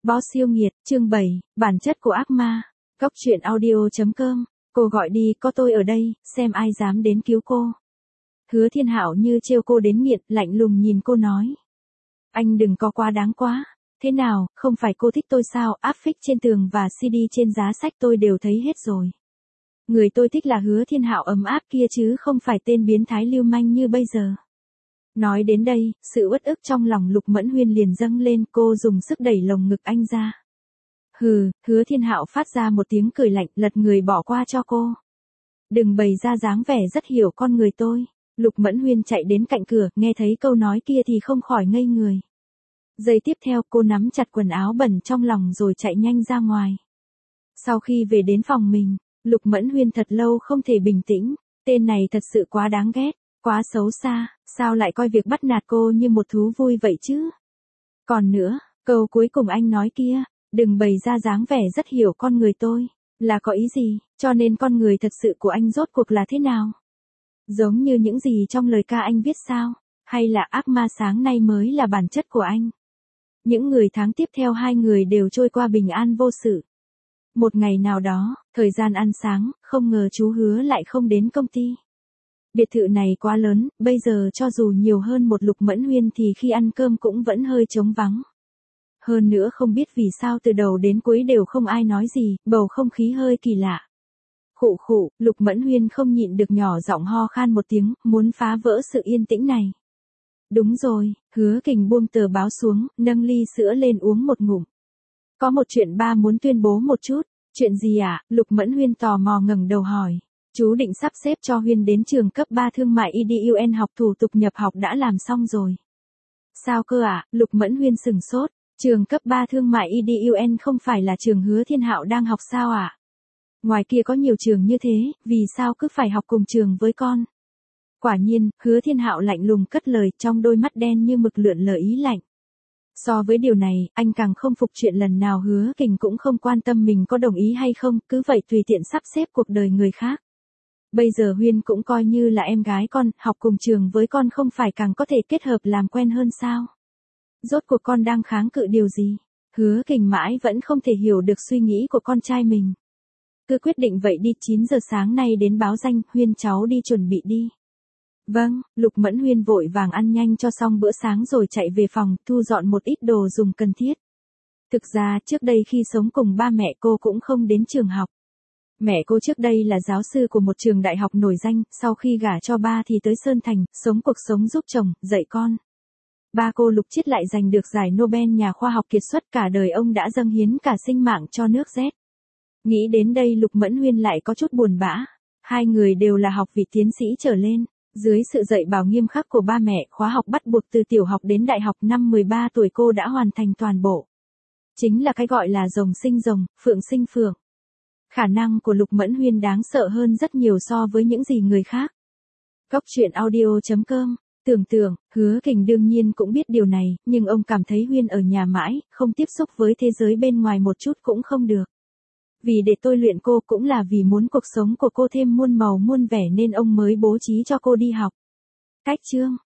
Boss yêu nghiệt, chương 7, bản chất của ác ma. Góc truyện audio.com. Cô gọi đi, có tôi ở đây, xem ai dám đến cứu cô. Hứa Thiên Hạo như trêu cô đến nghiện, lạnh lùng nhìn cô nói. Anh đừng có quá đáng quá. Thế nào, không phải cô thích tôi sao? Áp phích trên tường và CD trên giá sách tôi đều thấy hết rồi. Người tôi thích là Hứa Thiên Hạo ấm áp kia chứ không phải tên biến thái lưu manh như bây giờ. Nói đến đây, sự uất ức trong lòng Lục Mẫn Huyên liền dâng lên, cô dùng sức đẩy lồng ngực anh ra. Hừ, Hứa Thiên Hạo phát ra một tiếng cười lạnh, lật người bỏ qua cho cô. Đừng bày ra dáng vẻ rất hiểu con người tôi. Lục Mẫn Huyên chạy đến cạnh cửa, nghe thấy câu nói kia thì không khỏi ngây người. Giây tiếp theo cô nắm chặt quần áo bẩn trong lòng rồi chạy nhanh ra ngoài. Sau khi về đến phòng mình, Lục Mẫn Huyên thật lâu không thể bình tĩnh, tên này thật sự quá đáng ghét. Quá xấu xa, sao lại coi việc bắt nạt cô như một thú vui vậy chứ? Còn nữa, câu cuối cùng anh nói kia, đừng bày ra dáng vẻ rất hiểu con người tôi, là có ý gì, cho nên con người thật sự của anh rốt cuộc là thế nào? Giống như những gì trong lời ca anh viết sao? Hay là ác ma sáng nay mới là bản chất của anh? Những người tháng tiếp theo hai người đều trôi qua bình an vô sự. Một ngày nào đó, thời gian ăn sáng, không ngờ chú Hứa lại không đến công ty. Biệt thự này quá lớn, bây giờ cho dù nhiều hơn một Lục Mẫn Huyên thì khi ăn cơm cũng vẫn hơi trống vắng. Hơn nữa không biết vì sao từ đầu đến cuối đều không ai nói gì, bầu không khí hơi kỳ lạ. Khụ khụ, Lục Mẫn Huyên không nhịn được nhỏ giọng ho khan một tiếng, muốn phá vỡ sự yên tĩnh này. Đúng rồi, Hứa Kình buông tờ báo xuống, nâng ly sữa lên uống một ngụm. Có một chuyện ba muốn tuyên bố một chút. Chuyện gì ạ? Lục Mẫn Huyên tò mò ngẩng đầu hỏi. Chú định sắp xếp cho Huyên đến trường cấp 3 thương mại EDUN học thủ tục nhập học đã làm xong rồi. Sao cơ ạ? Lục Mẫn Huyên sừng sốt. Trường cấp 3 thương mại EDUN không phải là trường Hứa Thiên Hạo đang học sao ạ? Ngoài kia có nhiều trường như thế, vì sao cứ phải học cùng trường với con? Quả nhiên, Hứa Thiên Hạo lạnh lùng cất lời, trong đôi mắt đen như mực lượn lờ ý lạnh. So với điều này, anh càng không phục chuyện lần nào Hứa Kình cũng không quan tâm mình có đồng ý hay không, cứ vậy tùy tiện sắp xếp cuộc đời người khác. Bây giờ Huyên cũng coi như là em gái con, học cùng trường với con không phải càng có thể kết hợp làm quen hơn sao? Rốt cuộc con đang kháng cự điều gì? Hứa Kình mãi vẫn không thể hiểu được suy nghĩ của con trai mình. Cứ quyết định vậy đi, 9 giờ sáng nay đến báo danh, Huyên cháu đi chuẩn bị đi. Vâng, Lục Mẫn Huyên vội vàng ăn nhanh cho xong bữa sáng rồi chạy về phòng, thu dọn một ít đồ dùng cần thiết. Thực ra, trước đây khi sống cùng ba mẹ cô cũng không đến trường học. Mẹ cô trước đây là giáo sư của một trường đại học nổi danh, sau khi gả cho ba thì tới Sơn Thành, sống cuộc sống giúp chồng, dạy con. Ba cô Lục Chiết lại giành được giải Nobel nhà khoa học kiệt xuất, cả đời ông đã dâng hiến cả sinh mạng cho nước Z. Nghĩ đến đây Lục Mẫn Huyên lại có chút buồn bã. Hai người đều là học vị tiến sĩ trở lên. Dưới sự dạy bảo nghiêm khắc của ba mẹ, khóa học bắt buộc từ tiểu học đến đại học, năm 13 tuổi cô đã hoàn thành toàn bộ. Chính là cái gọi là rồng sinh rồng, phượng sinh phượng. Khả năng của Lục Mẫn Huyên đáng sợ hơn rất nhiều so với những gì người khác. Góc truyện audio.com. Tưởng tượng, Hứa Kình đương nhiên cũng biết điều này, nhưng ông cảm thấy Huyên ở nhà mãi, không tiếp xúc với thế giới bên ngoài một chút cũng không được. Vì để tôi luyện cô cũng là vì muốn cuộc sống của cô thêm muôn màu muôn vẻ nên ông mới bố trí cho cô đi học. Cách chương.